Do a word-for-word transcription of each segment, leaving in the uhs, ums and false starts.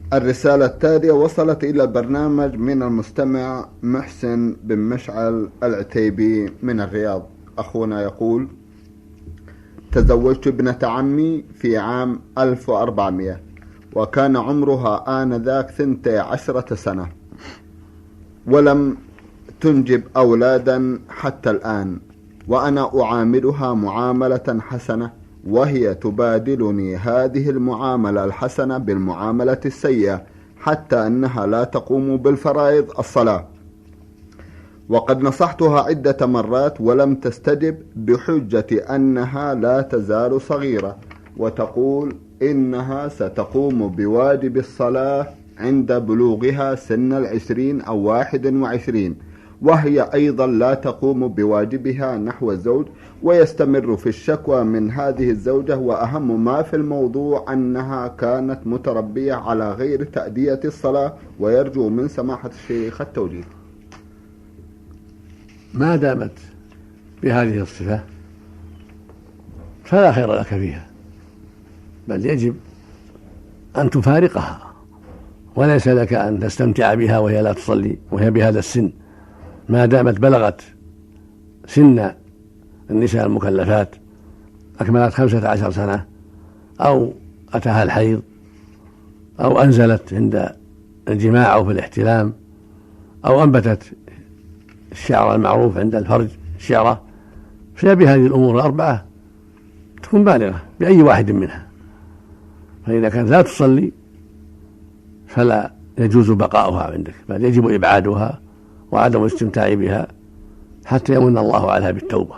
الرسالة التالية وصلت إلى البرنامج من المستمع محسن بن مشعل العتيبي من الرياض. أخونا يقول: تزوجت ابنة عمي في عام ألف وأربعمائة وكان عمرها آنذاك ثنتي عشرة سنة ولم تنجب أولادا حتى الآن، وأنا أعاملها معاملة حسنة وهي تبادلني هذه المعاملة الحسنة بالمعاملة السيئة، حتى أنها لا تقوم بالفرائض الصلاة، وقد نصحتها عدة مرات ولم تستجب بحجة أنها لا تزال صغيرة، وتقول إنها ستقوم بواجب الصلاة عند بلوغها سن العشرين أو واحد وعشرين، وهي أيضا لا تقوم بواجبها نحو الزوج، ويستمر في الشكوى من هذه الزوجة، وأهم ما في الموضوع أنها كانت متربية على غير تأدية الصلاة، ويرجو من سماحة الشيخ التوجيه. ما دامت بهذه الصفة فلا خير لك فيها، بل يجب أن تفارقها، وليس لك أن تستمتع بها وهي لا تصلي وهي بهذا السن، ما دامت بلغت سن النساء المكلفات، أكملت خمسة عشر سنة، أو أتاها الحيض، أو أنزلت عند الجماع أو في الاحتلام، أو أنبتت الشعر المعروف عند الفرج الشعرة، فهي بهذه الأمور الأربعة تكون بالغة بأي واحد منها. فإذا كانت لا تصلي فلا يجوز بقاؤها عندك، بل يجب إبعادها وعدم الاستمتاع بها حتى يمن الله عليها بالتوبة.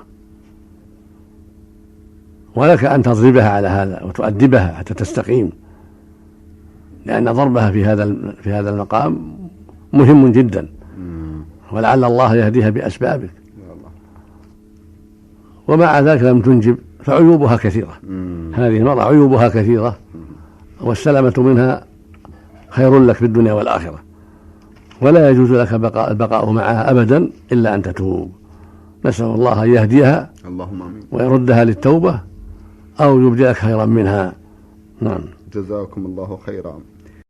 ولك أن تضربها على هذا وتؤدبها حتى تستقيم، لأن ضربها في هذا في هذا المقام مهم جدا، ولعل الله يهديها بأسبابك. ومع ذلك لم تنجب فعيوبها كثيرة. هذه المرأة عيوبها كثيرة، والسلامة منها خير لك في الدنيا والآخرة، ولا يجوز لك بقاء البقاء معها أبدا إلا أن تتوب. نسأل الله أن يهديها اللهم آمين ويردها للتوبة أو يبدلك خيرا منها. نعم، جزاكم الله خيرا.